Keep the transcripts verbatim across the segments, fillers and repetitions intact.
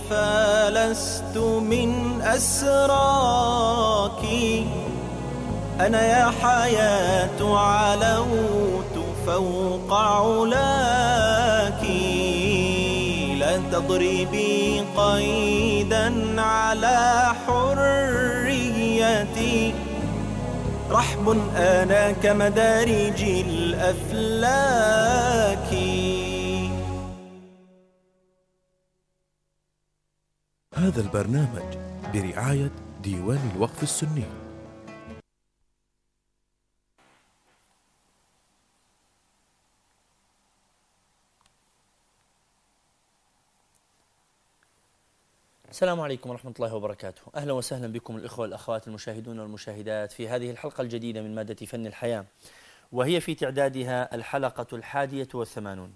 فلست من أسراك، أنا يا حياة علوت فوق علاك، لا تضربي قيدا على حريتي، رحب أنا كمدارج الأفلاك. هذا البرنامج برعاية ديوان الوقف السني. السلام عليكم ورحمة الله وبركاته. أهلا وسهلا بكم الإخوة والأخوات المشاهدون والمشاهدات في هذه الحلقة الجديدة من مادة فن الحياة، وهي في تعدادها الحلقة الحادية والثمانون.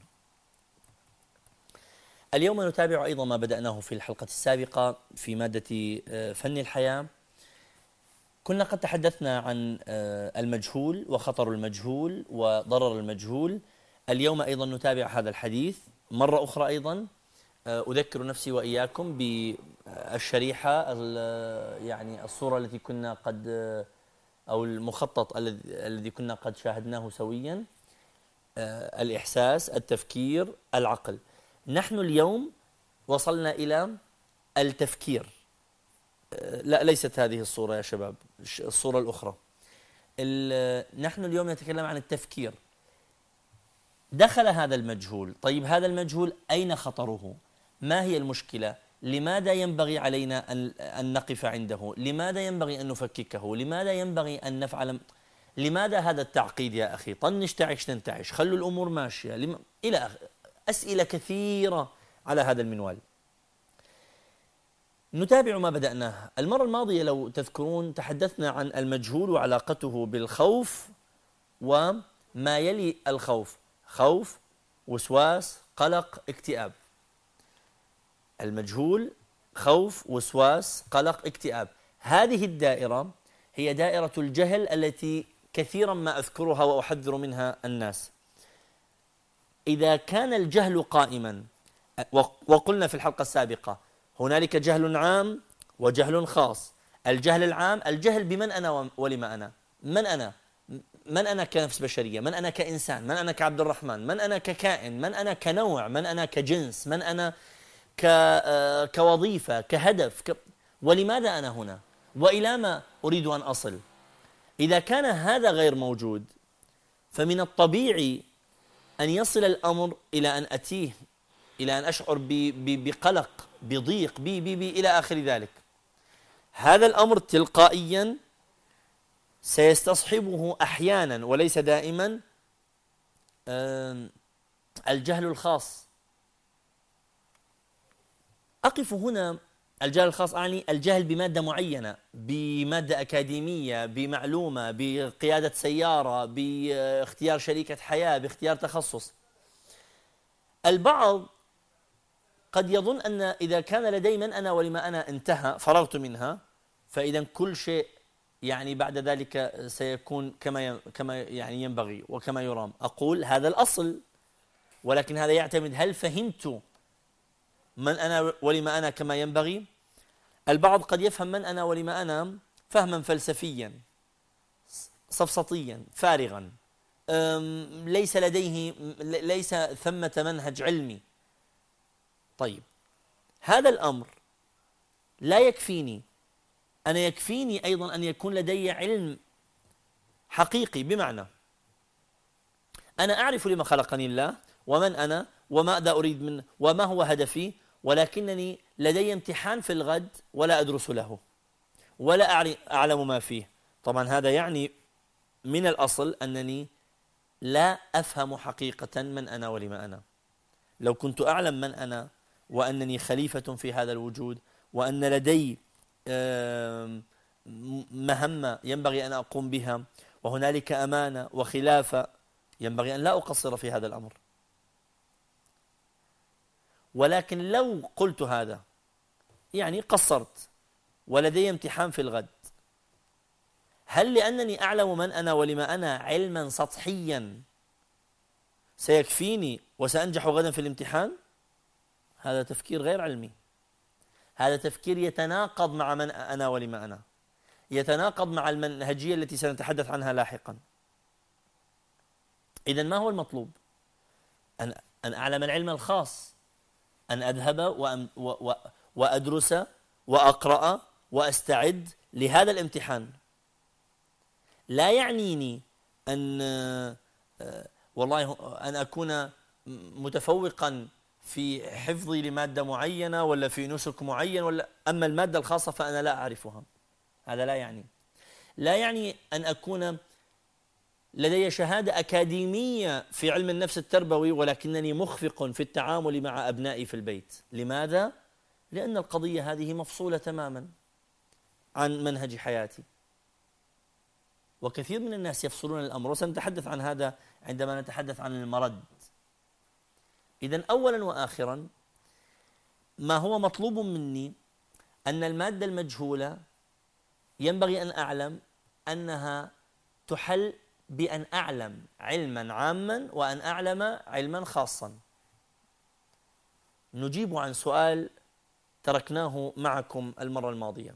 اليوم نتابع أيضا ما بدأناه في الحلقة السابقة في مادة فن الحياة. كنا قد تحدثنا عن المجهول وخطر المجهول وضرر المجهول. اليوم أيضا نتابع هذا الحديث مرة أخرى. أيضا أذكر نفسي وإياكم بالشريحة، يعني الصورة التي كنا قد أو المخطط الذي كنا قد شاهدناه سويا: الإحساس، التفكير، العقل. نحن اليوم وصلنا إلى التفكير. لا، ليست هذه الصورة يا شباب، الصورة الأخرى. نحن اليوم نتكلم عن التفكير. دخل هذا المجهول. طيب هذا المجهول أين خطره؟ ما هي المشكلة؟ لماذا ينبغي علينا أن نقف عنده؟ لماذا ينبغي أن نفككه؟ لماذا ينبغي أن نفعل؟ لماذا هذا التعقيد يا أخي؟ طنش تعش تنتعش، خلوا الأمور ماشية لم... إلى آخر. أسئلة كثيرة على هذا المنوال. نتابع ما بدأناه. المرة الماضية لو تذكرون تحدثنا عن المجهول وعلاقته بالخوف وما يلي الخوف: خوف، وسواس، قلق، اكتئاب. المجهول، خوف، وسواس، قلق، اكتئاب. هذه الدائرة هي دائرة الجهل التي كثيرا ما أذكرها وأحذر منها الناس. إذا كان الجهل قائما، وقلنا في الحلقة السابقة هنالك جهل عام وجهل خاص. الجهل العام الجهل بمن أنا ولما أنا. من أنا؟ من أنا كنفس بشرية، من أنا كإنسان، من أنا كعبد الرحمن، من أنا ككائن، من أنا كنوع، من أنا كجنس، من أنا كوظيفة، كهدف، ك... ولماذا أنا هنا، وإلى ما أريد أن أصل. إذا كان هذا غير موجود فمن الطبيعي أن يصل الأمر إلى أن أتيه، إلى أن أشعر ب... ب... بقلق، بضيق، بي بي بي إلى آخر ذلك. هذا الأمر تلقائيا سيستصحبه أحيانا وليس دائما الجهل الخاص. أقف هنا. الجهل الخاص أعني الجهل بمادة معينة، بمادة أكاديمية، بمعلومة، بقيادة سيارة، باختيار شريكة حياة، باختيار تخصص. البعض قد يظن أن إذا كان لدي من أنا ولما أنا انتهى، فرغت منها، فإذا كل شيء يعني بعد ذلك سيكون كما كما يعني ينبغي وكما يرام. أقول هذا الأصل، ولكن هذا يعتمد هل فهمت من أنا ولما أنا كما ينبغي. البعض قد يفهم من أنا ولما أنا فهما فلسفيا سفسطيا فارغا، ليس لديه ليس ثمة منهج علمي. طيب هذا الأمر لا يكفيني. أنا يكفيني أيضا أن يكون لدي علم حقيقي، بمعنى أنا أعرف لما خلقني الله ومن أنا وماذا أريد منه وما هو هدفي، ولكنني لدي امتحان في الغد ولا أدرس له ولا أعلم ما فيه. طبعا هذا يعني من الأصل أنني لا أفهم حقيقة من أنا ولما أنا. لو كنت أعلم من أنا وأنني خليفة في هذا الوجود، وأن لدي مهمة ينبغي أن أقوم بها، وهنالك أمانة وخلافة، ينبغي أن لا أقصر في هذا الأمر. ولكن لو قلت هذا يعني قصرت ولدي امتحان في الغد، هل لأنني أعلم من أنا ولما أنا علما سطحيا سيكفيني وسأنجح غدا في الامتحان؟ هذا تفكير غير علمي. هذا تفكير يتناقض مع من أنا ولما أنا، يتناقض مع المنهجية التي سنتحدث عنها لاحقا. إذن ما هو المطلوب؟ أن أن أعلم العلم الخاص، أن أذهب وأم و و وأدرس وأقرأ وأستعد لهذا الامتحان. لا يعنيني أن والله أن أكون متفوقا في حفظي لمادة معينة ولا في نسك معين، ولا أما المادة الخاصة فأنا لا أعرفها، هذا لا يعني. لا يعني أن أكون لدي شهادة أكاديمية في علم النفس التربوي ولكنني مخفق في التعامل مع أبنائي في البيت. لماذا؟ لأن القضية هذه مفصولة تماما عن منهج حياتي، وكثير من الناس يفصلون الأمر، وسنتحدث عن هذا عندما نتحدث عن المرد. إذن أولا وآخرا ما هو مطلوب مني أن المادة المجهولة ينبغي أن أعلم أنها تحل بأن أعلم علما عاما وأن أعلم علما خاصا. نجيب عن سؤال تركناه معكم المرة الماضية: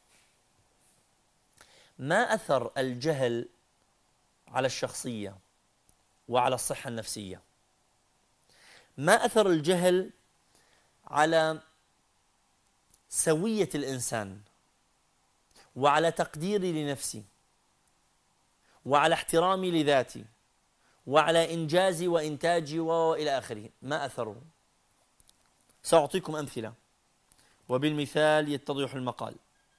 ما أثر الجهل على الشخصية وعلى الصحة النفسية؟ ما أثر الجهل على سوية الإنسان وعلى تقديري لنفسي وعلى احترامي لذاتي وعلى إنجازي وإنتاجي وإلى آخره؟ ما أثره؟ سأعطيكم أمثلة وبالمثال يتضح المقال.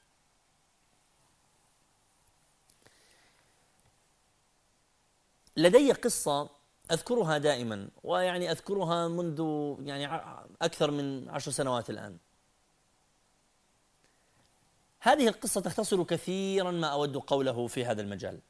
لدي قصة أذكرها دائما، ويعني أذكرها منذ يعني أكثر من عشر سنوات الآن. هذه القصة تختصر كثيرا ما أود قوله في هذا المجال.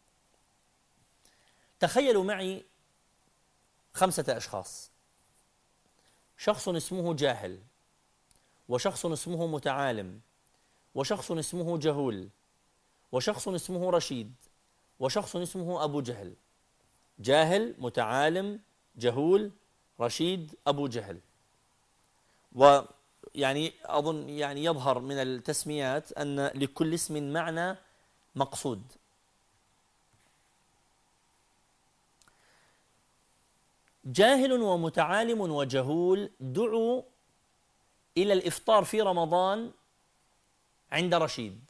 تخيلوا معي خمسة أشخاص: شخص اسمه جاهل، وشخص اسمه متعالم، وشخص اسمه جهول، وشخص اسمه رشيد، وشخص اسمه أبو جهل. جاهل، متعالم، جهول، رشيد، أبو جهل. ويعني أظن يعني يظهر من التسميات أن لكل اسم معنى مقصود. جاهل ومتعالم وجهول دعوا إلى الإفطار في رمضان عند رشيد،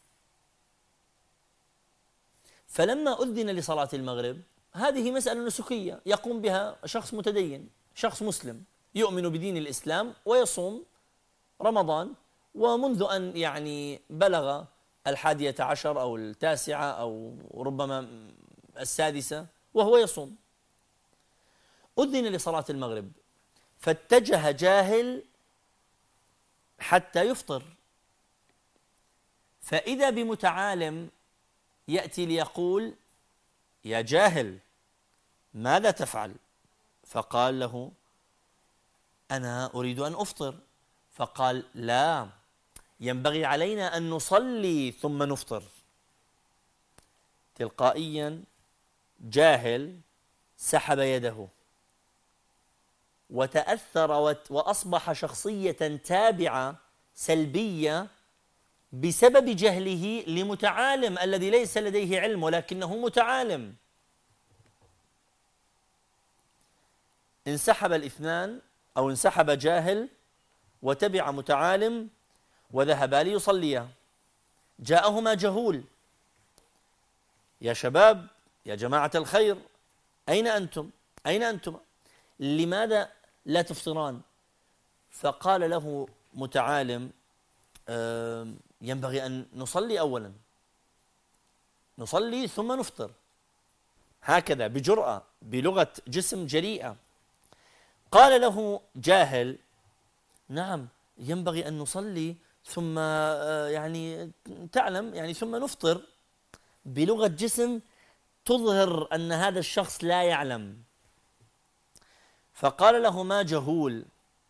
فلما أذن لصلاة المغرب، هذه مسألة نسكية يقوم بها شخص متدين، شخص مسلم يؤمن بدين الإسلام ويصوم رمضان، ومنذ أن يعني بلغ الحادية عشر أو التاسعة أو ربما السادسة وهو يصوم. أذن لصلاة المغرب فاتجه جاهل حتى يفطر، فإذا بمتعالم يأتي ليقول: يا جاهل ماذا تفعل؟ فقال له: أنا أريد أن أفطر. فقال: لا، ينبغي علينا أن نصلي ثم نفطر. تلقائيا جاهل سحب يده وتأثر وأصبح شخصية تابعة سلبية بسبب جهله لمتعالم الذي ليس لديه علم ولكنه متعالم. انسحب الاثنان أو انسحب جاهل وتبع متعالم وذهبا ليصليا. جاءهما جهول: يا شباب، يا جماعة الخير، أين أنتم؟ أين أنتم؟ لماذا لا تفطران؟ فقال له متعالم: ينبغي أن نصلي أولا، نصلي ثم نفطر، هكذا بجرأة بلغة جسم جريئة. قال له جاهل: نعم، ينبغي أن نصلي ثم يعني تعلم يعني ثم نفطر، بلغة جسم تظهر أن هذا الشخص لا يعلم. فقال له: ما جهول،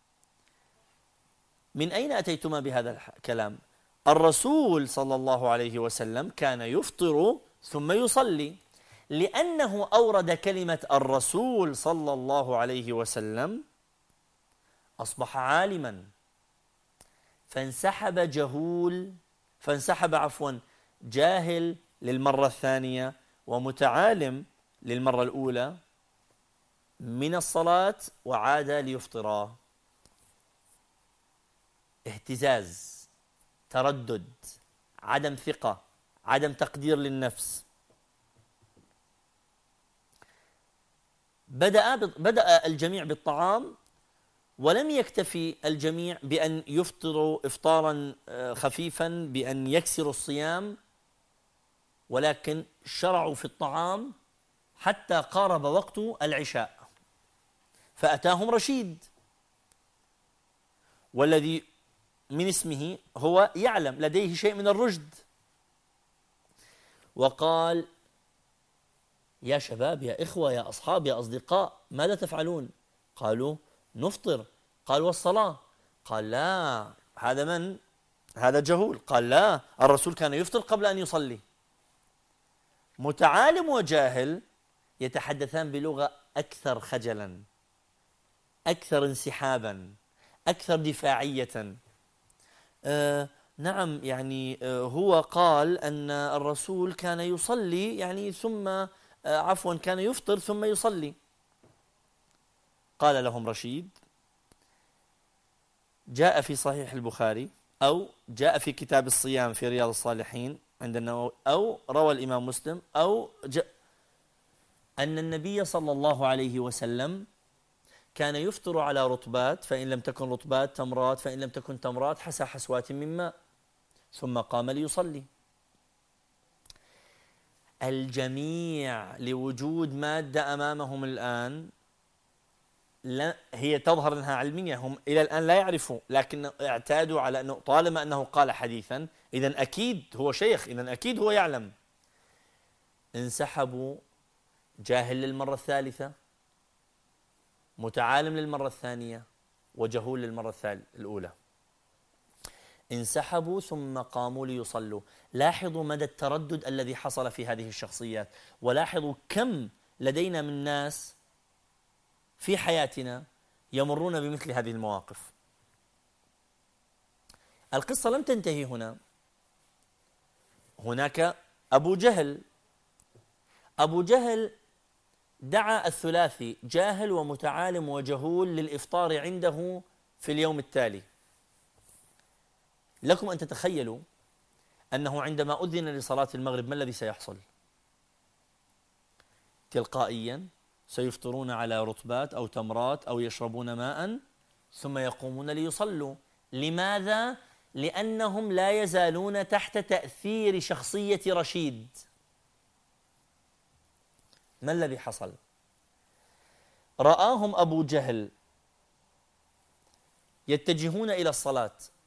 من أين أتيتما بهذا الكلام؟ الرسول صلى الله عليه وسلم كان يفطر ثم يصلي. لأنه أورد كلمة الرسول صلى الله عليه وسلم أصبح عالما، فانسحب جهول فانسحب عفوا جاهل للمرة الثانية ومتعالم للمرة الأولى من الصلاة وعاد ليفطرا. اهتزاز، تردد، عدم ثقة، عدم تقدير للنفس. بدأ بدأ الجميع بالطعام، ولم يكتفي الجميع بأن يفطروا إفطارا خفيفا بأن يكسروا الصيام، ولكن شرعوا في الطعام حتى قارب وقت العشاء، فأتاهم رشيد، والذي من اسمه هو يعلم، لديه شيء من الرشد، وقال: يا شباب، يا إخوة، يا أصحاب، يا أصدقاء، ماذا تفعلون؟ قالوا: نفطر. قال: والصلاة؟ قال: لا، هذا من؟ هذا جهول. قال: لا، الرسول كان يفطر قبل أن يصلي. متعالم وجاهل يتحدثان بلغة أكثر خجلا، أكثر انسحابا، أكثر دفاعية. آه نعم، يعني آه هو قال أن الرسول كان يصلي، يعني ثم آه عفوا كان يفطر ثم يصلي. قال لهم رشيد: جاء في صحيح البخاري، أو جاء في كتاب الصيام في رياض الصالحين عند النووي، أو روى الإمام مسلم، أو جاء أن النبي صلى الله عليه وسلم كان يفطر على رطبات، فإن لم تكن رطبات تمرات، فإن لم تكن تمرات حسى حسوات من ماء، ثم قام ليصلي. الجميع لوجود مادة أمامهم الآن لا هي تظهر أنها علمية، هم إلى الآن لا يعرفوا، لكن اعتادوا على أنه طالما أنه قال حديثا إذن أكيد هو شيخ، إذن أكيد هو يعلم. انسحبوا، جاهل للمرة الثالثة، متعالم للمرة الثانية، وجهول للمرة الأولى. انسحبوا ثم قاموا ليصلوا. لاحظوا مدى التردد الذي حصل في هذه الشخصيات، ولاحظوا كم لدينا من ناس في حياتنا يمرون بمثل هذه المواقف. القصة لم تنتهي هنا. هناك أبو جهل. أبو جهل دعا الثلاثي جاهل ومتعالم وجهول للإفطار عنده في اليوم التالي. لكم أن تتخيلوا أنه عندما أذن لصلاة المغرب ما الذي سيحصل؟ تلقائيا سيفطرون على رطبات أو تمرات أو يشربون ماء، ثم يقومون ليصلوا. لماذا؟ لأنهم لا يزالون تحت تأثير شخصية رشيد. ما الذي حصل؟ رآهم أبو جهل يتجهون إلى الصلاة،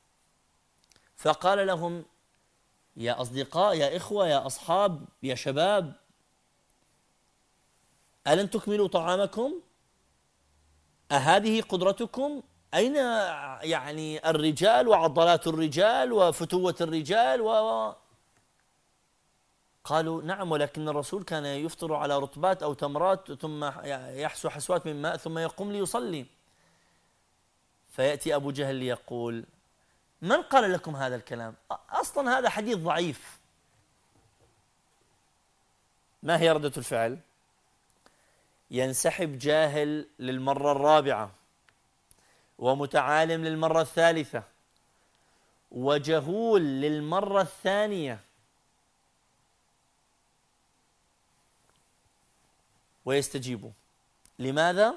فقال لهم: يا أصدقاء، يا إخوة، يا أصحاب، يا شباب، ألن تكملوا طعامكم؟ أهذه قدرتكم؟ أين يعني الرجال وعضلات الرجال وفتوة الرجال؟ و قالوا: نعم، ولكن الرسول كان يفطر على رطبات أو تمرات ثم يحسو حسوات من ماء ثم يقوم ليصلي. فيأتي أبو جهل ليقول: من قال لكم هذا الكلام؟ أصلا هذا حديث ضعيف. ما هي ردة الفعل؟ ينسحب جاهل للمرة الرابعة، ومتعالم للمرة الثالثة، وجهول للمرة الثانية، ويستجيبوا. لماذا؟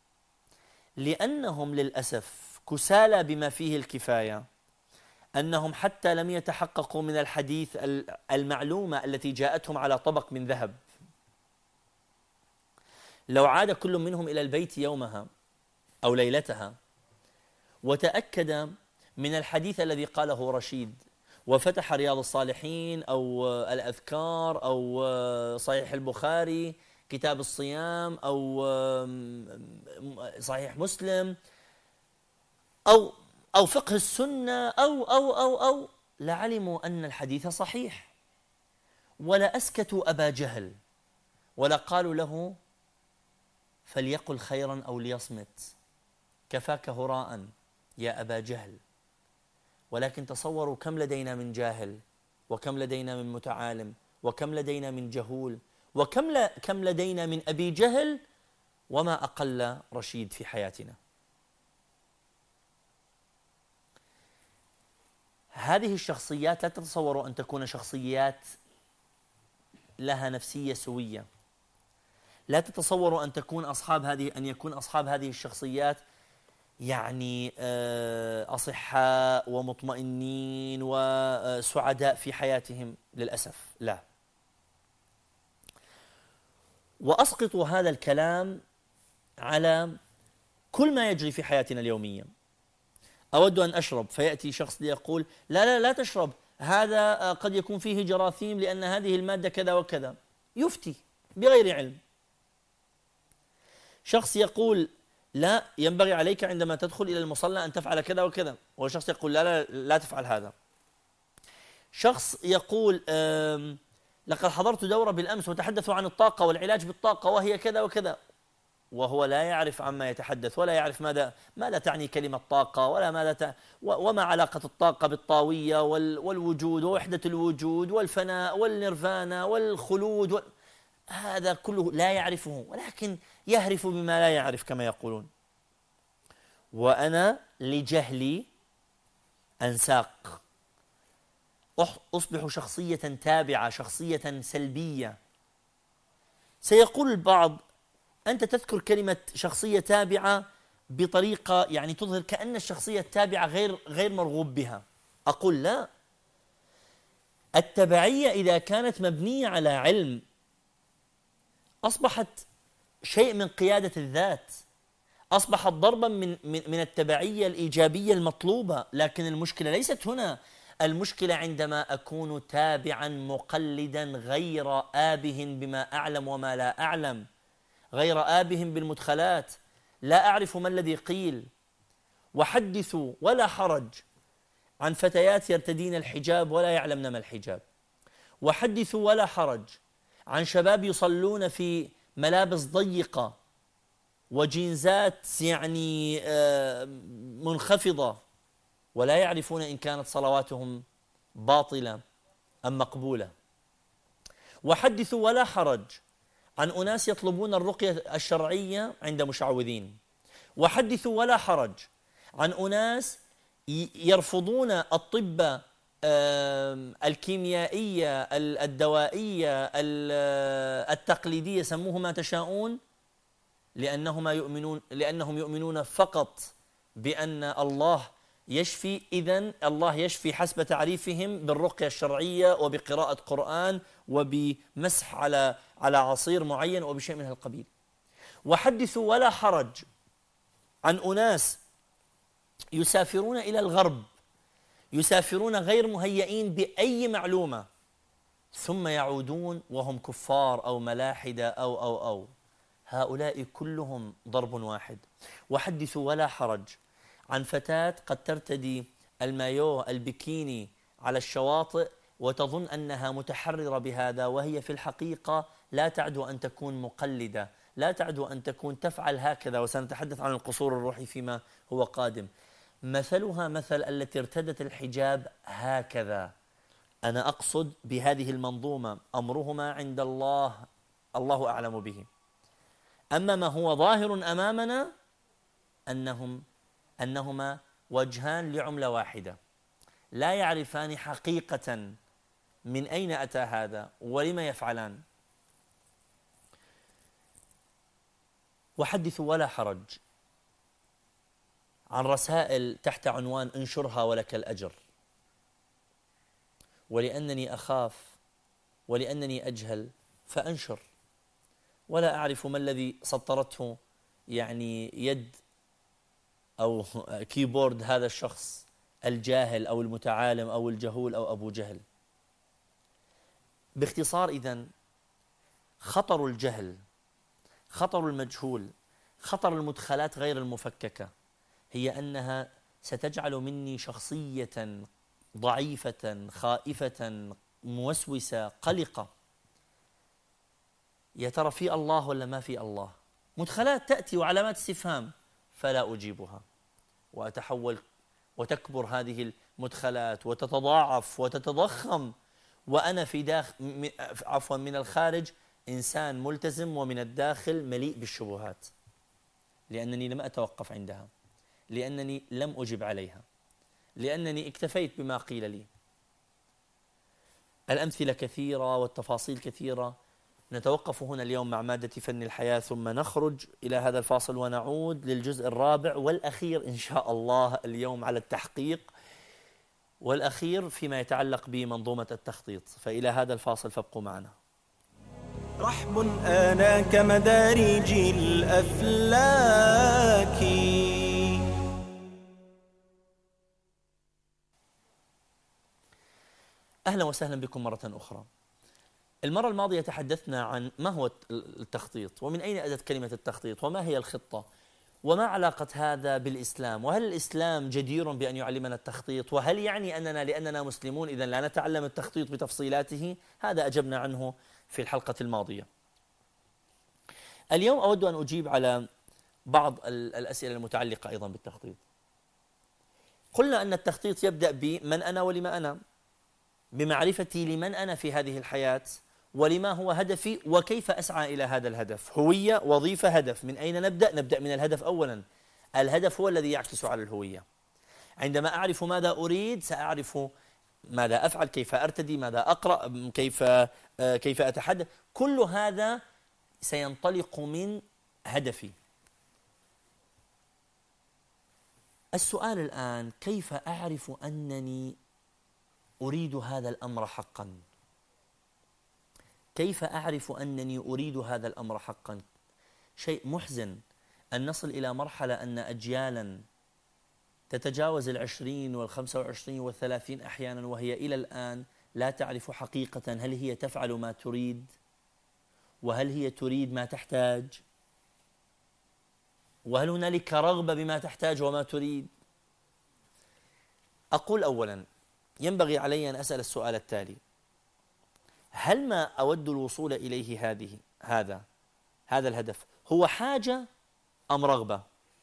لأنهم للأسف كسالى بما فيه الكفاية، أنهم حتى لم يتحققوا من الحديث المعلومة التي جاءتهم على طبق من ذهب. لو عاد كل منهم إلى البيت يومها أو ليلتها وتأكد من الحديث الذي قاله رشيد، وفتح رياض الصالحين أو الأذكار أو صحيح البخاري كتاب الصيام أو صحيح مسلم أو أو فقه السنة أو أو أو أو لعلموا أن الحديث صحيح، ولا أسكتوا أبا جهل ولا قالوا له فليقل خيرا أو ليصمت، كفاك هراء يا أبا جهل. ولكن تصوروا كم لدينا من جاهل، وكم لدينا من متعالم، وكم لدينا من جهول، وكم ل... كم لدينا من أبي جهل وما أقل رشيد في حياتنا. هذه الشخصيات لا تتصوروا أن تكون شخصيات لها نفسية سوية. لا تتصوروا أن تكون أصحاب هذه أن يكون أصحاب هذه الشخصيات يعني أصحاء ومطمئنين وسعداء في حياتهم، للأسف لا. وأسقط هذا الكلام على كل ما يجري في حياتنا اليومية. أود أن أشرب، فيأتي شخص ليقول لا لا لا تشرب، هذا قد يكون فيه جراثيم لأن هذه المادة كذا وكذا، يفتي بغير علم. شخص يقول لا، ينبغي عليك عندما تدخل إلى المصلى أن تفعل كذا وكذا، وشخص يقول لا لا لا تفعل هذا. شخص يقول لقد حضرت دورة بالأمس وتحدثوا عن الطاقة والعلاج بالطاقة وهي كذا وكذا، وهو لا يعرف عما يتحدث، ولا يعرف ماذا ماذا تعني كلمة طاقة، ولا ماذا ت... وما علاقة الطاقة بالطاوية وال... والوجود ووحدة الوجود والفناء والنيرفانا والخلود وال... هذا كله لا يعرفه، ولكن يهرف بما لا يعرف كما يقولون. وأنا لجهلي أنساق، أصبح شخصية تابعة، شخصية سلبية. سيقول البعض أنت تذكر كلمة شخصية تابعة بطريقة يعني تظهر كأن الشخصية التابعة غير غير مرغوب بها. أقول لا، التبعية إذا كانت مبنية على علم أصبحت شيء من قيادة الذات، أصبحت ضربا من من من التبعية الإيجابية المطلوبة. لكن المشكلة ليست هنا، المشكلة عندما أكون تابعا مقلدا غير آبه بما أعلم وما لا أعلم، غير آبهم بالمدخلات، لا أعرف ما الذي قيل. وحدثوا ولا حرج عن فتيات يرتدين الحجاب ولا يعلمن ما الحجاب، وحدثوا ولا حرج عن شباب يصلون في ملابس ضيقة وجينزات يعني منخفضة ولا يعرفون إن كانت صلواتهم باطلة أم مقبولة. وحدثوا ولا حرج عن أناس يطلبون الرقية الشرعية عند مشعوذين، وحدثوا ولا حرج عن أناس يرفضون الطب الكيميائية الدوائية التقليدية، سموه ما تشاءون، لأنهم يؤمنون لأنهم يؤمنون فقط بأن الله يشفي. إذن الله يشفي حسب تعريفهم بالرقية الشرعية وبقراءة قرآن وبمسح على على عصير معين وبشيء من هذا القبيل. وحدثوا ولا حرج عن أناس يسافرون إلى الغرب، يسافرون غير مهيئين بأي معلومة، ثم يعودون وهم كفار أو ملاحدة أو أو أو هؤلاء كلهم ضرب واحد. وحدثوا ولا حرج عن فتاة قد ترتدي المايو البكيني على الشواطئ وتظن أنها متحررة بهذا، وهي في الحقيقة لا تعدو أن تكون مقلدة، لا تعدو أن تكون تفعل هكذا، وسنتحدث عن القصور الروحي فيما هو قادم. مثلها مثل التي ارتدت الحجاب هكذا. أنا أقصد بهذه المنظومة أمرهما عند الله، الله أعلم به. أما ما هو ظاهر أمامنا أنهم أنهما وجهان لعملة واحدة، لا يعرفان حقيقة من أين أتى هذا ولما يفعلان. وحدثوا ولا حرج عن رسائل تحت عنوان انشرها ولك الأجر، ولأنني أخاف ولأنني أجهل فأنشر، ولا أعرف ما الذي سطرته يعني يد أو كيبورد هذا الشخص الجاهل أو المتعالم أو الجهول أو أبو جهل. باختصار إذن خطر الجهل، خطر المجهول، خطر المدخلات غير المفككة هي أنها ستجعل مني شخصية ضعيفة خائفة موسوسة قلقة. يا ترى في الله ولا ما في الله؟ مدخلات تأتي وعلامات استفهام فلا أجيبها، وأتحول وتكبر هذه مدخلات وتتضاعف وتتضخم، وأنا في داخل عفوا من الخارج إنسان ملتزم ومن الداخل مليء بالشبهات، لأنني لم أتوقف عندها، لأنني لم أجب عليها، لأنني اكتفيت بما قيل لي. الأمثلة كثيرة والتفاصيل كثيرة. نتوقف هنا اليوم مع مادة فن الحياة، ثم نخرج إلى هذا الفاصل ونعود للجزء الرابع والأخير إن شاء الله اليوم على التحقيق، والأخير فيما يتعلق بمنظومة التخطيط. فإلى هذا الفاصل فابقوا معنا. رحب آنا كمدارج الأفلاك. أهلا وسهلا بكم مرة أخرى. المرة الماضية تحدثنا عن ما هو التخطيط، ومن أين أتت كلمة التخطيط، وما هي الخطة، وما علاقة هذا بالإسلام، وهل الإسلام جدير بأن يعلمنا التخطيط، وهل يعني أننا لأننا مسلمون إذن لا نتعلم التخطيط بتفصيلاته؟ هذا أجبنا عنه في الحلقة الماضية. اليوم أود أن أجيب على بعض الأسئلة المتعلقة أيضا بالتخطيط. قلنا أن التخطيط يبدأ بمن أنا ولما أنا، بمعرفتي لمن أنا في هذه الحياة ولما هو هدفي وكيف أسعى إلى هذا الهدف. هوية، وظيفة، هدف. من أين نبدأ؟ نبدأ من الهدف أولا. الهدف هو الذي يعكس على الهوية. عندما أعرف ماذا أريد سأعرف ماذا أفعل، كيف أرتدي، ماذا أقرأ، كيف كيف أتحدث. كل هذا سينطلق من هدفي. السؤال الآن: كيف أعرف أنني أريد هذا الأمر حقا؟ كيف أعرف أنني أريد هذا الأمر حقا؟ شيء محزن أن نصل إلى مرحلة أن أجيالا تتجاوز العشرين والخمسة وعشرين والثلاثين أحيانا وهي إلى الآن لا تعرف حقيقة هل هي تفعل ما تريد، وهل هي تريد ما تحتاج، وهل هنالك رغبة بما تحتاج وما تريد. أقول أولا ينبغي علي أن أسأل السؤال التالي: هل ما أود الوصول إليه هذه هذا هذا الهدف هو حاجة أم رغبة؟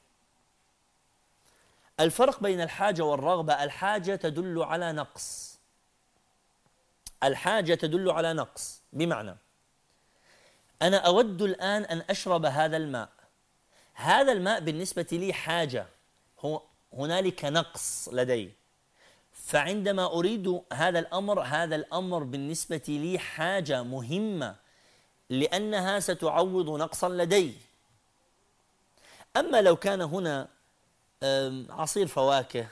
الفرق بين الحاجة والرغبة: الحاجة تدل على نقص. الحاجة تدل على نقص، بمعنى أنا أود الآن أن أشرب هذا الماء. هذا الماء بالنسبة لي حاجة، هو هنالك نقص لدي، فعندما أريد هذا الأمر، هذا الأمر بالنسبة لي حاجة مهمة لأنها ستعوض نقصا لدي. أما لو كان هنا عصير فواكه،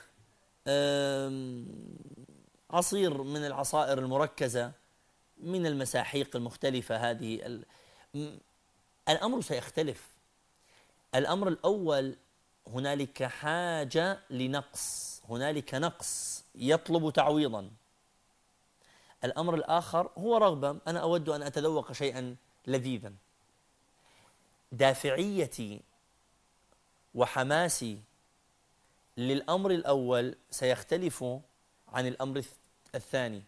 عصير من العصائر المركزة، من المساحيق المختلفة، هذه الأمر سيختلف. الأمر الأول هنالك حاجة لنقص، هنالك نقص يطلب تعويضا. الأمر الآخر هو رغبة، أنا أود أن أتذوق شيئا لذيذا. دافعيتي وحماسي للأمر الأول سيختلف عن الأمر الثاني.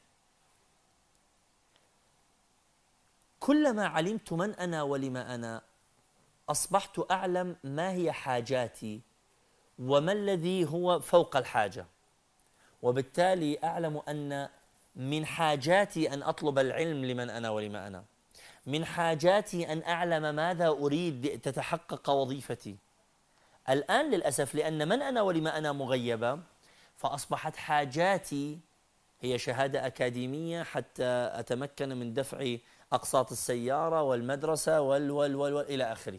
كلما علمت من أنا ولما أنا أصبحت أعلم ما هي حاجاتي وما الذي هو فوق الحاجة، وبالتالي أعلم أن من حاجاتي أن أطلب العلم لمن أنا ولما أنا، من حاجاتي أن أعلم ماذا أريد تتحقق وظيفتي. الآن للأسف لأن من أنا ولما أنا مغيبة، فأصبحت حاجاتي هي شهادة أكاديمية حتى أتمكن من دفع أقساط السيارة والمدرسة وال وال وال, وال إلى آخره.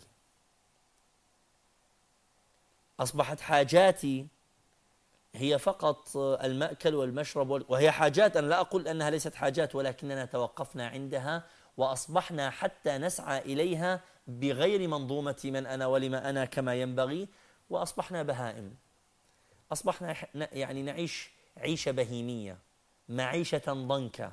أصبحت حاجاتي هي فقط المأكل والمشرب، وهي حاجات، أنا لا أقول أنها ليست حاجات، ولكننا توقفنا عندها وأصبحنا حتى نسعى إليها بغير منظومة من أنا ولما أنا كما ينبغي، وأصبحنا بهائم. أصبحنا يعني نعيش عيشة بهيمية، معيشة ضنكة.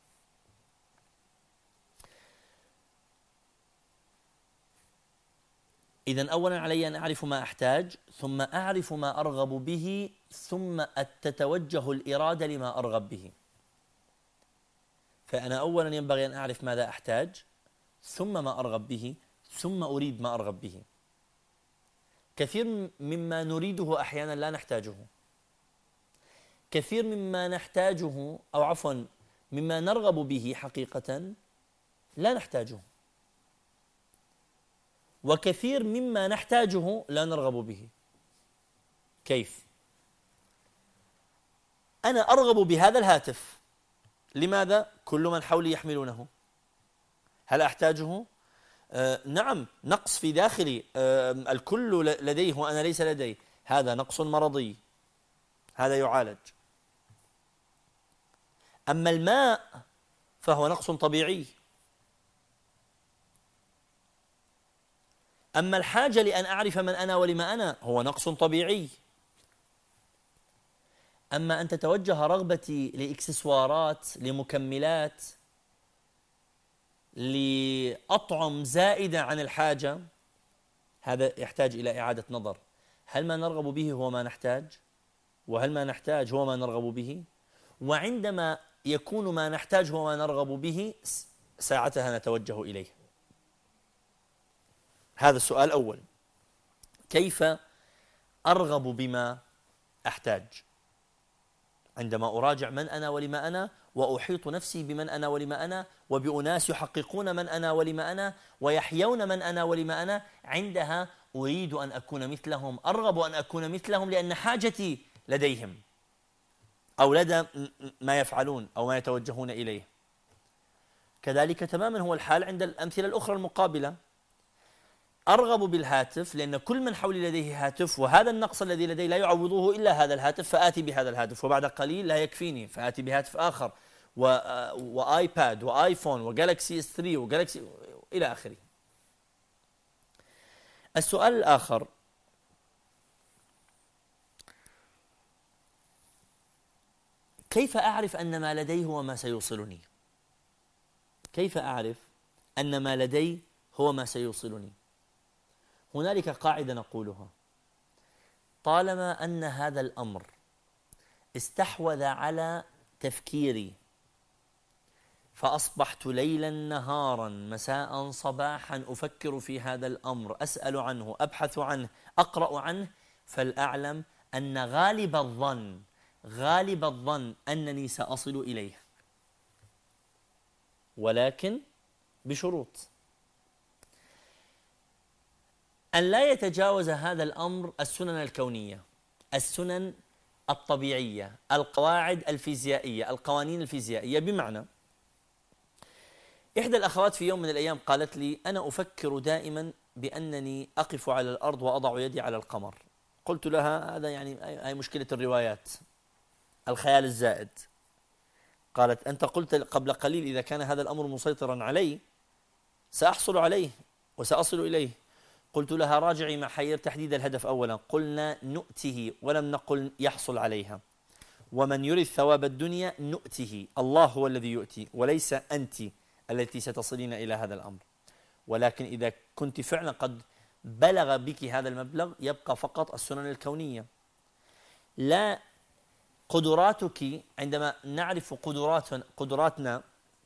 إذن أولا علي أن أعرف ما أحتاج، ثم أعرف ما أرغب به، ثم تتوجه الإرادة لما أرغب به. فأنا أولا ينبغي أن أعرف ماذا أحتاج، ثم ما أرغب به، ثم أريد ما أرغب به. كثير مما نريده أحيانا لا نحتاجه. كثير مما نحتاجه، أو عفوا مما نرغب به حقيقة لا نحتاجه، وكثير مما نحتاجه لا نرغب به. كيف؟ أنا أرغب بهذا الهاتف، لماذا؟ كل من حولي يحملونه. هل أحتاجه؟ آه نعم، نقص في داخلي، آه الكل لديه وأنا ليس لدي، هذا نقص مرضي، هذا يعالج. أما الماء فهو نقص طبيعي. أما الحاجة لأن أعرف من أنا ولما أنا هو نقص طبيعي. أما أن تتوجه رغبتي لإكسسوارات، لمكملات، لأطعم زائدة عن الحاجة، هذا يحتاج إلى إعادة نظر. هل ما نرغب به هو ما نحتاج؟ وهل ما نحتاج هو ما نرغب به؟ وعندما يكون ما نحتاج هو ما نرغب به، ساعتها نتوجه إليه. هذا السؤال الأول: كيف أرغب بما أحتاج؟ عندما أراجع من أنا ولما أنا، وأحيط نفسي بمن أنا ولما أنا، وبأناس يحققون من أنا ولما أنا، ويحيون من أنا ولما أنا، عندها أريد أن أكون مثلهم، أرغب أن أكون مثلهم لأن حاجتي لديهم أو لدى ما يفعلون أو ما يتوجهون إليه. كذلك تماما هو الحال عند الأمثلة الأخرى المقابلة. أرغب بالهاتف لأن كل من حولي لديه هاتف، وهذا النقص الذي لدي لا يعوضه إلا هذا الهاتف، فآتي بهذا الهاتف، وبعد قليل لا يكفيني فآتي بهاتف آخر، و... وآيباد وآيفون وجالكسي اس ثري وجالكسي إلى آخره. السؤال الآخر: كيف أعرف أن ما لدي هو ما سيوصلني؟ كيف أعرف أن ما لدي هو ما سيوصلني؟ هنالك قاعدة نقولها: طالما أن هذا الأمر استحوذ على تفكيري، فأصبحت ليلا نهارا مساء صباحا أفكر في هذا الأمر، أسأل عنه، أبحث عنه، أقرأ عنه، فلأعلم أن غالب الظن غالب الظن أنني سأصل إليه، ولكن بشروط: أن لا يتجاوز هذا الأمر السنن الكونية، السنن الطبيعية، القواعد الفيزيائية، القوانين الفيزيائية. بمعنى، إحدى الأخوات في يوم من الأيام قالت لي: أنا أفكر دائما بأنني أقف على الأرض وأضع يدي على القمر. قلت لها: هذا يعني هي مشكلة الروايات، الخيال الزائد. قالت: أنت قلت قبل قليل إذا كان هذا الأمر مسيطرا علي سأحصل عليه وسأصل إليه. قلت لها: راجعي معايير تحديد الهدف أولا، قلنا نؤته ولم نقل يحصل عليها، ومن يريد ثواب الدنيا نؤته، الله هو الذي يؤتي وليس أنت التي ستصلين إلى هذا الأمر. ولكن إذا كنت فعلا قد بلغ بك هذا المبلغ يبقى فقط السنن الكونية. لا قدراتك، عندما نعرف قدرات قدراتنا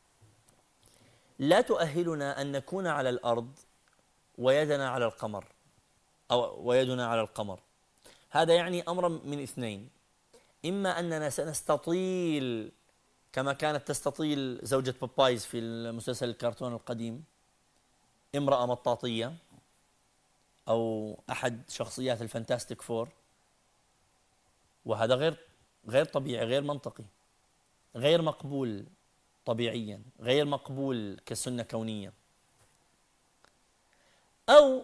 لا تؤهلنا أن نكون على الأرض ويدنا على القمر أو ويدنا على القمر. هذا يعني أمر من اثنين: إما أننا سنستطيل كما كانت تستطيل زوجة بوبايز في المسلسل الكرتون القديم، امرأة مطاطية، أو أحد شخصيات الفانتاستيك فور، وهذا غير غير طبيعي، غير منطقي، غير مقبول طبيعيا، غير مقبول كسنة كونية. أو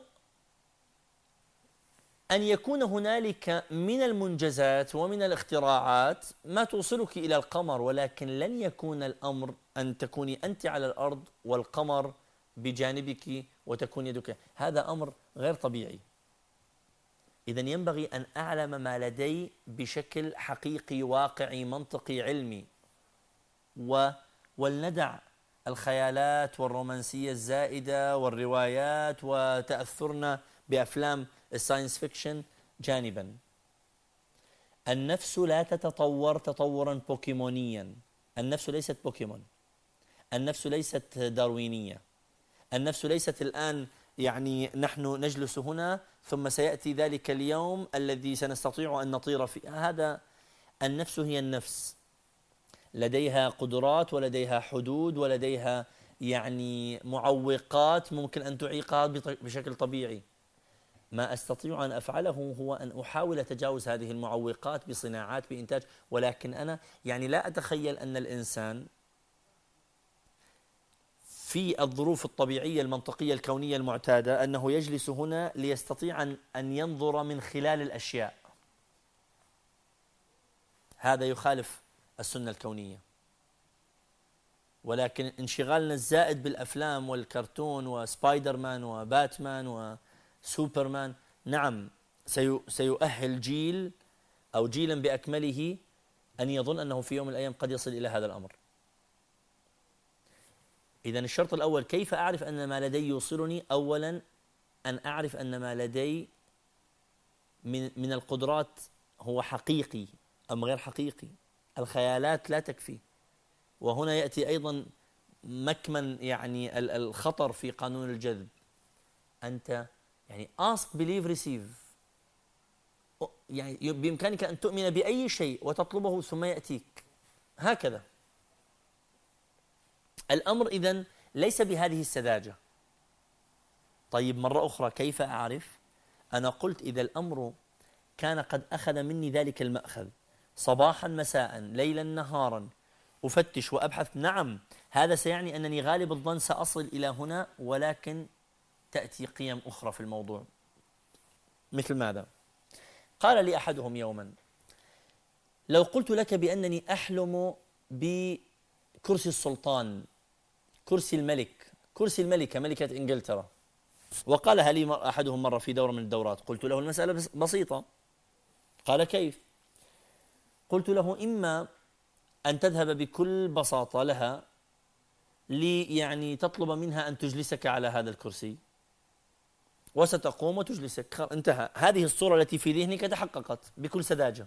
أن يكون هنالك من المنجزات ومن الاختراعات ما توصلك إلى القمر، ولكن لن يكون الأمر أن تكوني أنت على الأرض والقمر بجانبك وتكون يدك. هذا أمر غير طبيعي. إذن ينبغي أن أعلم ما لدي بشكل حقيقي واقعي منطقي علمي، و ولندع الخيالات والرومانسية الزائدة والروايات وتأثرنا بأفلام الساينس فيكشن جانبا. النفس لا تتطور تطورا بوكيمونيا، النفس ليست بوكيمون، النفس ليست داروينية، النفس ليست الآن يعني نحن نجلس هنا ثم سيأتي ذلك اليوم الذي سنستطيع أن نطير فيه. هذا النفس هي النفس، لديها قدرات ولديها حدود ولديها يعني معوقات ممكن أن تعيقها بشكل طبيعي. ما أستطيع أن أفعله هو أن أحاول تجاوز هذه المعوقات بصناعات بإنتاج، ولكن أنا يعني لا أتخيل أن الإنسان في الظروف الطبيعية المنطقية الكونية المعتادة أنه يجلس هنا ليستطيع أن ينظر من خلال الأشياء. هذا يخالف السنة الكونية، ولكن انشغالنا الزائد بالأفلام والكرتون وسبايدر مان وباتمان وسوبرمان نعم سيؤهل جيل أو جيلا بأكمله أن يظن أنه في يوم من الأيام قد يصل إلى هذا الأمر. إذن الشرط الأول كيف أعرف أن ما لدي يوصلني؟ أولا أن أعرف أن ما لدي من, من القدرات هو حقيقي أم غير حقيقي. الخيالات لا تكفي، وهنا يأتي أيضا مكمن يعني الخطر في قانون الجذب. أنت يعني ask believe receive، يعني بإمكانك أن تؤمن بأي شيء وتطلبه ثم يأتيك هكذا. الأمر إذن ليس بهذه السذاجة. طيب مرة أخرى كيف أعرف؟ أنا قلت إذا الأمر كان قد أخذ مني ذلك المأخذ صباحا مساء ليلا نهارا أفتش وأبحث، نعم هذا سيعني أنني غالب الظن سأصل إلى هنا، ولكن تأتي قيم أخرى في الموضوع. مثل ماذا؟ قال لي أحدهم يوما لو قلت لك بأنني أحلم بكرسي السلطان، كرسي الملك، كرسي الملكة، ملكة إنجلترا، وقالها لي أحدهم مرة في دورة من الدورات، قلت له المسألة بسيطة. قال كيف؟ قلت له إما أن تذهب بكل بساطة لها لي يعني تطلب منها أن تجلسك على هذا الكرسي وستقوم وتجلسك، انتهى. هذه الصورة التي في ذهنك تحققت بكل سذاجة.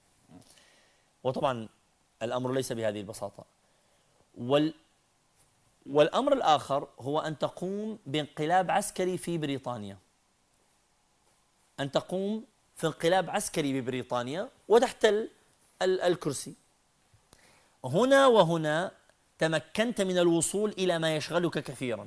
وطبعا الأمر ليس بهذه البساطة. وال والأمر الآخر هو أن تقوم بانقلاب عسكري في بريطانيا، أن تقوم في انقلاب عسكري ببريطانيا وتحتل الكرسي. هنا وهنا تمكنت من الوصول إلى ما يشغلك كثيرا،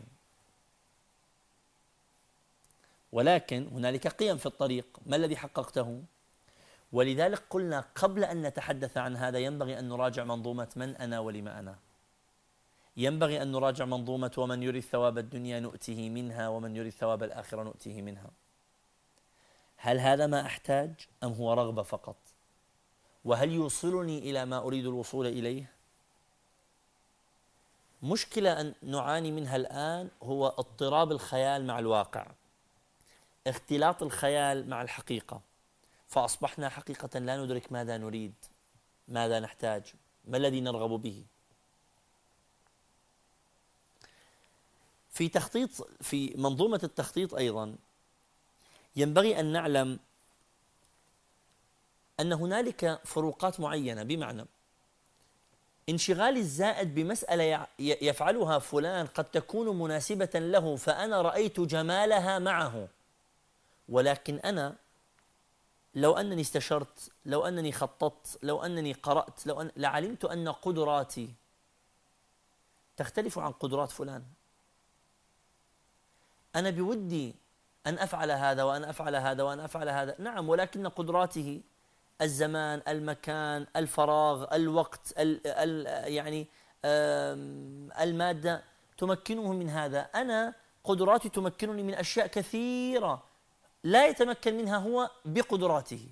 ولكن هنالك قيم في الطريق. ما الذي حققته؟ ولذلك قلنا قبل أن نتحدث عن هذا ينبغي أن نراجع منظومة من أنا ولما أنا. ينبغي أن نراجع منظومة ومن يريد ثواب الدنيا نؤته منها ومن يريد ثواب الآخرة نؤته منها. هل هذا ما أحتاج أم هو رغبة فقط؟ وهل يوصلني إلى ما أريد الوصول إليه؟ مشكلة أن نعاني منها الآن هو اضطراب الخيال مع الواقع، اختلاط الخيال مع الحقيقة، فأصبحنا حقيقة لا ندرك ماذا نريد، ماذا نحتاج، ما الذي نرغب به. في تخطيط، في منظومة التخطيط أيضا ينبغي أن نعلم أن هنالك فروقات معينة، بمعنى انشغالي الزائد بمسألة يفعلها فلان قد تكون مناسبة له فأنا رأيت جمالها معه، ولكن أنا لو أنني استشرت، لو أنني خططت، لو أنني قرأت، لو أن لعلمت أن قدراتي تختلف عن قدرات فلان. أنا بودي أن أفعل هذا وأن أفعل هذا وأن أفعل هذا، نعم، ولكن قدراته الزمان، المكان، الفراغ، الوقت، ال ال يعني المادة تمكنه من هذا. أنا قدراتي تمكنني من أشياء كثيرة لا يتمكن منها هو بقدراته.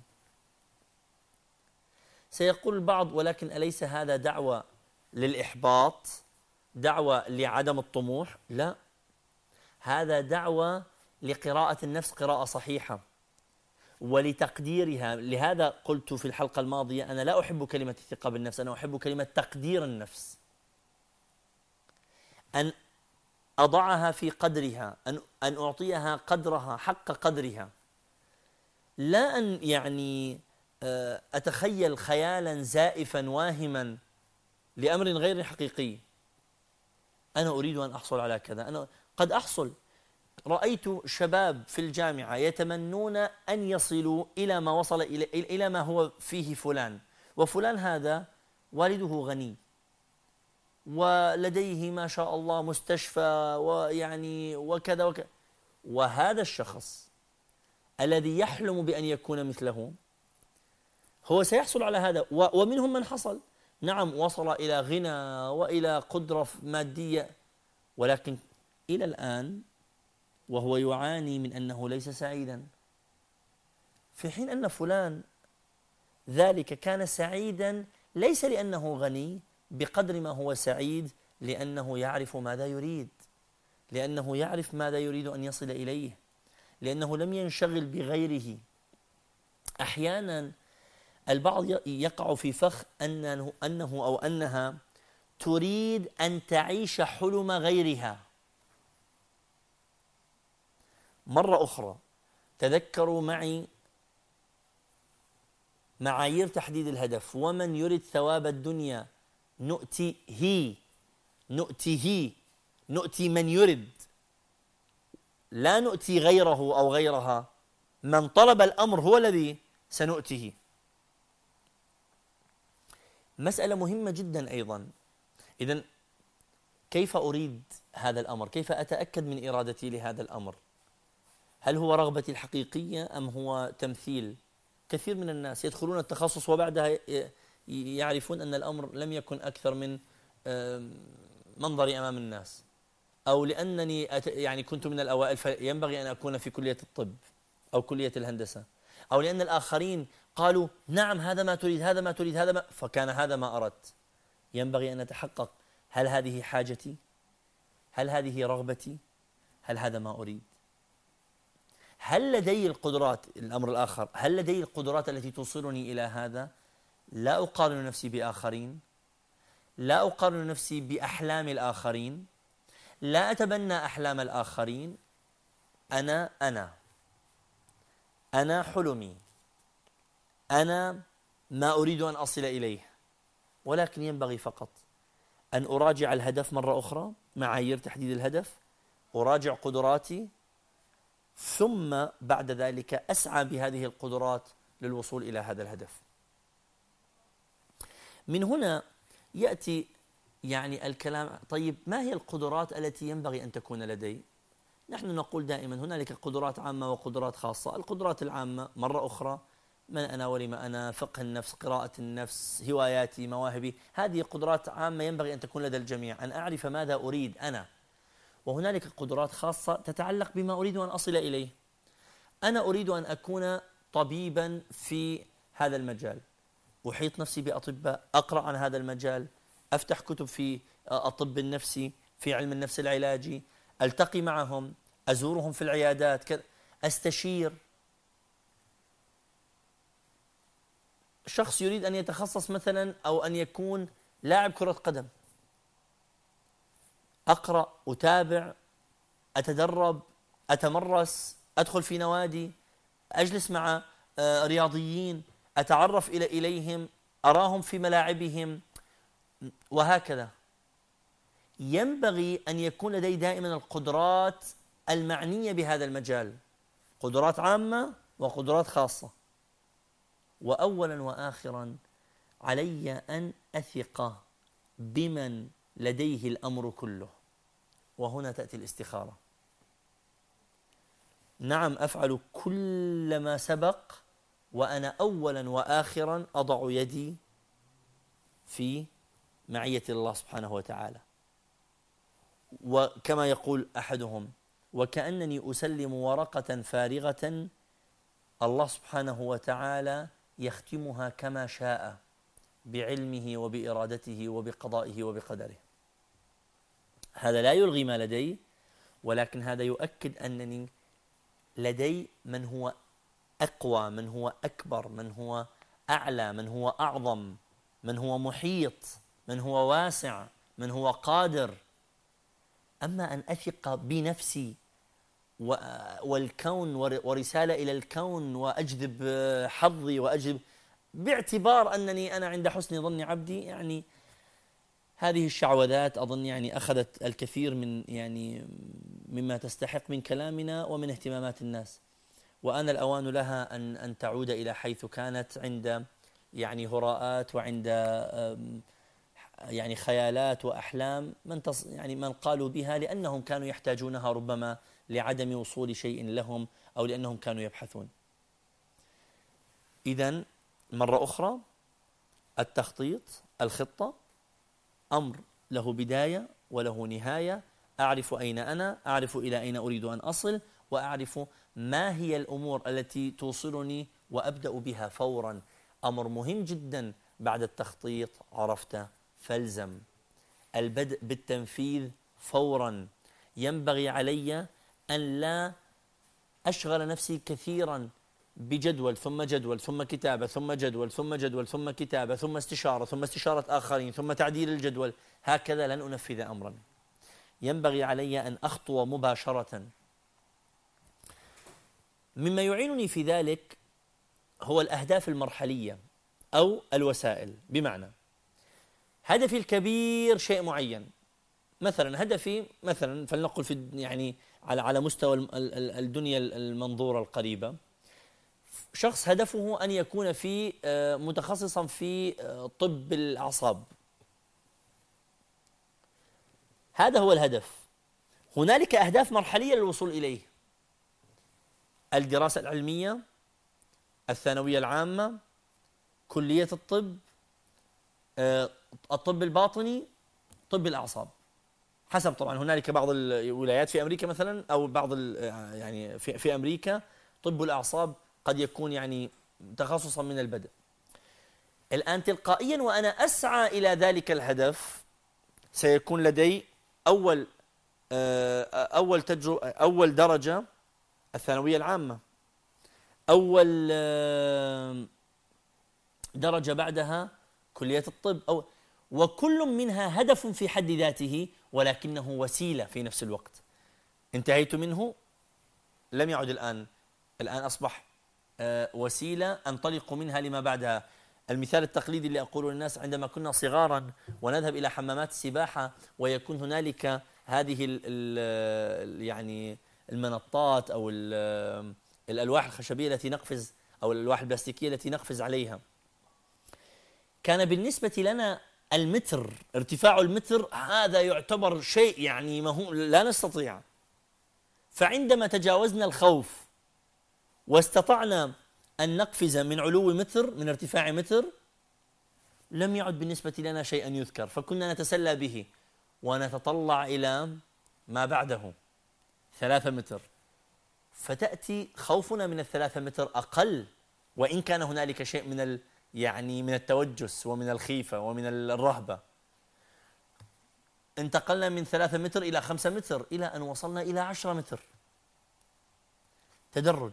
سيقول البعض ولكن أليس هذا دعوة للإحباط، دعوة لعدم الطموح؟ لا، هذا دعوة لقراءة النفس قراءة صحيحة ولتقديرها. لهذا قلت في الحلقة الماضية أنا لا أحب كلمة الثقة بالنفس، أنا أحب كلمة تقدير النفس، أن أضعها في قدرها، أن أن أعطيها قدرها حق قدرها، لا أن يعني أتخيل خيالا زائفا واهما لأمر غير حقيقي. أنا أريد أن أحصل على كذا، أنا قد أحصل. رأيت شباب في الجامعة يتمنون أن يصلوا إلى ما وصل إلى إلى ما هو فيه فلان، وفلان هذا والده غني ولديه ما شاء الله مستشفى ويعني وكذا وكذا، وهذا الشخص الذي يحلم بأن يكون مثله هو سيحصل على هذا، ومنهم من حصل، نعم وصل إلى غنى وإلى قدرة مادية، ولكن إلى الآن وهو يعاني من أنه ليس سعيدا، في حين أن فلان ذلك كان سعيدا ليس لأنه غني بقدر ما هو سعيد لأنه يعرف ماذا يريد، لأنه يعرف ماذا يريد أن يصل إليه، لأنه لم ينشغل بغيره. أحيانا البعض يقع في فخ أنه, أنه أو أنها تريد أن تعيش حلم غيرها. مرة أخرى تذكروا معي معايير تحديد الهدف: ومن يرد ثواب الدنيا نؤتيه نؤتيه نؤتي من يرد، لا نؤتي غيره أو غيرها، من طلب الأمر هو الذي سنؤتيه. مسألة مهمة جدا أيضا. إذن كيف أريد هذا الأمر؟ كيف أتأكد من إرادتي لهذا الأمر؟ هل هو رغبتي الحقيقية أم هو تمثيل؟ كثير من الناس يدخلون التخصص وبعدها يعرفون أن الأمر لم يكن أكثر من منظري أمام الناس، أو لأنني يعني كنت من الأوائل فينبغي أن أكون في كلية الطب أو كلية الهندسة، أو لأن الآخرين قالوا نعم هذا ما تريد هذا ما تريد هذا ما، فكان هذا ما أردت. ينبغي أن نتحقق: هل هذه حاجتي؟ هل هذه رغبتي؟ هل هذا ما أريد؟ هل لدي القدرات؟ الأمر الآخر: هل لدي القدرات التي توصلني إلى هذا؟ لا أقارن نفسي بآخرين، لا أقارن نفسي بأحلام الآخرين، لا أتبنى أحلام الآخرين. أنا أنا أنا حلمي، أنا ما أريد أن أصل إليه. ولكن ينبغي فقط أن أراجع الهدف مرة أخرى، معايير تحديد الهدف، أراجع قدراتي، ثم بعد ذلك أسعى بهذه القدرات للوصول إلى هذا الهدف. من هنا يأتي يعني الكلام: طيب ما هي القدرات التي ينبغي أن تكون لدي؟ نحن نقول دائما هنالك قدرات عامة وقدرات خاصة. القدرات العامة مرة أخرى: من أنا ولما أنا، فقه النفس، قراءة النفس، هواياتي، مواهبي، هذه قدرات عامة ينبغي أن تكون لدى الجميع، أن أعرف ماذا أريد أنا. وهنالك قدرات خاصة تتعلق بما أريد أن أصل إليه. أنا أريد أن أكون طبيبا في هذا المجال، أحيط نفسي بأطباء، أقرأ عن هذا المجال، أفتح كتب في الطب النفسي، في علم النفس العلاجي، ألتقي معهم، أزورهم في العيادات، أستشير. شخص يريد أن يتخصص مثلا أو أن يكون لاعب كرة قدم، أقرأ، أتابع، أتدرب، أتمرس، أدخل في نوادي، أجلس مع رياضيين، أتعرف إلى إليهم، أراهم في ملاعبهم، وهكذا. ينبغي أن يكون لدي دائما القدرات المعنية بهذا المجال، قدرات عامة وقدرات خاصة. وأولا وآخرا علي أن أثق بمن لديه الأمر كله، وهنا تأتي الاستخارة. نعم أفعل كل ما سبق وأنا أولا وآخرا أضع يدي في معية الله سبحانه وتعالى. وكما يقول أحدهم: وكأنني أسلم ورقة فارغة الله سبحانه وتعالى يختمها كما شاء بعلمه وبإرادته وبقضائه وبقدره. هذا لا يلغي ما لدي، ولكن هذا يؤكد أنني لدي من هو أقوى، من هو أكبر، من هو أعلى، من هو أعظم، من هو محيط، من هو واسع، من هو قادر. أما أن أثق بنفسي والكون ورسالة إلى الكون وأجذب حظي وأجذب باعتبار أنني أنا عند حسن ظن عبدي، يعني هذه الشعوذات أظن يعني أخذت الكثير من يعني مما تستحق من كلامنا ومن اهتمامات الناس، وآن الأوان لها أن أن تعود إلى حيث كانت عند يعني هراءات وعند يعني خيالات وأحلام من تص يعني من قالوا بها لأنهم كانوا يحتاجونها ربما لعدم وصول شيء لهم أو لأنهم كانوا يبحثون. إذن مرة أخرى التخطيط الخطة أمر له بداية وله نهاية. أعرف أين أنا، أعرف إلى أين أريد أن أصل، وأعرف ما هي الأمور التي توصلني وأبدأ بها فورا. أمر مهم جدا بعد التخطيط عرفت فالزم البدء بالتنفيذ فورا. ينبغي علي أن لا أشغل نفسي كثيرا بجدول ثم جدول ثم كتابة ثم جدول ثم جدول ثم كتابة ثم استشارة ثم استشارة آخرين ثم تعديل الجدول. هكذا لن أنفذ أمرا. ينبغي علي أن أخطو مباشرة. مما يعينني في ذلك هو الأهداف المرحلية أو الوسائل. بمعنى هدفي الكبير شيء معين، مثلا هدفي مثلا فلنقل في يعني على على مستوى الدنيا المنظورة القريبة، شخص هدفه أن يكون في متخصصا في طب الأعصاب، هذا هو الهدف. هنالك أهداف مرحلية للوصول إليه: الدراسة العلمية، الثانوية العامة، كلية الطب، الطب الباطني، طب الأعصاب، حسب طبعا. هنالك بعض الولايات في أمريكا مثلا أو بعض يعني في في أمريكا طب الأعصاب قد يكون يعني تخصصا من البدء. الآن تلقائيا وأنا أسعى إلى ذلك الهدف سيكون لدي أول أول تجربة أول درجة الثانوية العامة، أول درجة بعدها كلية الطب، أو وكل منها هدف في حد ذاته ولكنه وسيلة في نفس الوقت. انتهيت منه لم يعد الآن، الآن أصبح وسيلة أنطلق منها لما بعدها. المثال التقليدي اللي أقوله للناس: عندما كنا صغارا ونذهب إلى حمامات السباحة ويكون هنالك هذه ال ال يعني المنطات أو الألواح الخشبية التي نقفز أو الألواح البلاستيكية التي نقفز عليها، كان بالنسبة لنا المتر، ارتفاع المتر هذا يعتبر شيء يعني ما هو لا نستطيع. فعندما تجاوزنا الخوف واستطعنا أن نقفز من علو متر، من ارتفاع متر، لم يعد بالنسبة لنا شيئا يذكر، فكنا نتسلى به ونتطلع إلى ما بعده ثلاثة متر، فتأتي خوفنا من الثلاثة متر أقل، وإن كان هنالك شيء من ال يعني من التوجس ومن الخيفة ومن الرهبة. انتقلنا من ثلاثة متر إلى خمسة متر إلى أن وصلنا إلى عشرة متر، تدرج.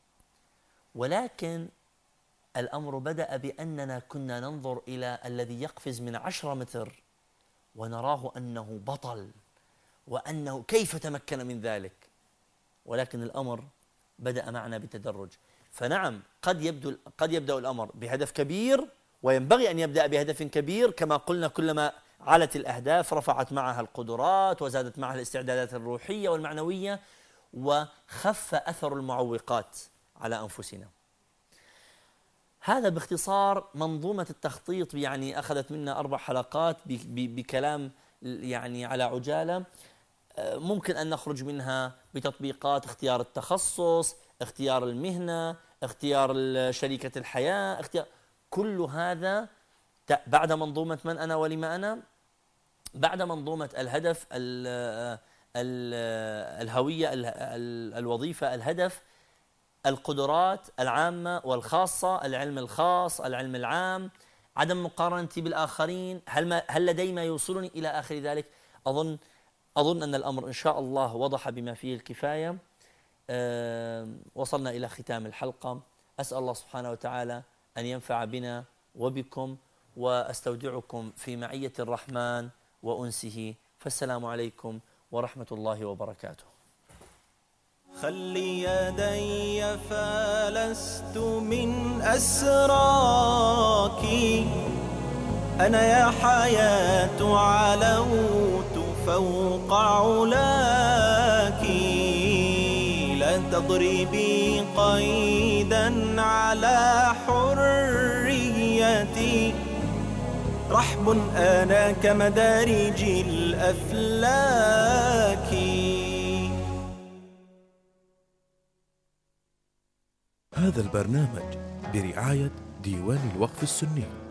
ولكن الأمر بدأ بأننا كنا ننظر إلى الذي يقفز من عشرة متر ونراه أنه بطل وأنه كيف تمكن من ذلك، ولكن الأمر بدأ معنا بتدرج. فنعم قد يبدو قد يبدأ الأمر بهدف كبير، وينبغي أن يبدأ بهدف كبير. كما قلنا كلما علت الأهداف رفعت معها القدرات وزادت معها الاستعدادات الروحية والمعنوية وخف أثر المعوقات على أنفسنا. هذا باختصار منظومة التخطيط، يعني أخذت منا أربع حلقات بكلام يعني على عجالة. ممكن أن نخرج منها بتطبيقات: اختيار التخصص، اختيار المهنة، اختيار شريكة الحياة، اختيار كل هذا بعد منظومة من أنا ولما أنا، بعد منظومة الهدف، ال ال الهوية، الوظيفة، الهدف، القدرات العامة والخاصة، العلم الخاص، العلم العام، عدم مقارنتي بالآخرين، هل, ما هل لدي ما يوصلني إلى آخر ذلك. أظن أظن أن الأمر إن شاء الله وضح بما فيه الكفاية. أه وصلنا إلى ختام الحلقة. أسأل الله سبحانه وتعالى أن ينفع بنا وبكم، وأستودعكم في معية الرحمن وأنسه، فالسلام عليكم ورحمة الله وبركاته. خلي يدي فلست من أسراك، أنا يا حياة علوت فوق علاك، لا تضربي قيدا على حريتي، نيتي رحب أنا كمدارج الأفلاك. هذا البرنامج برعاية ديوان الوقف السني.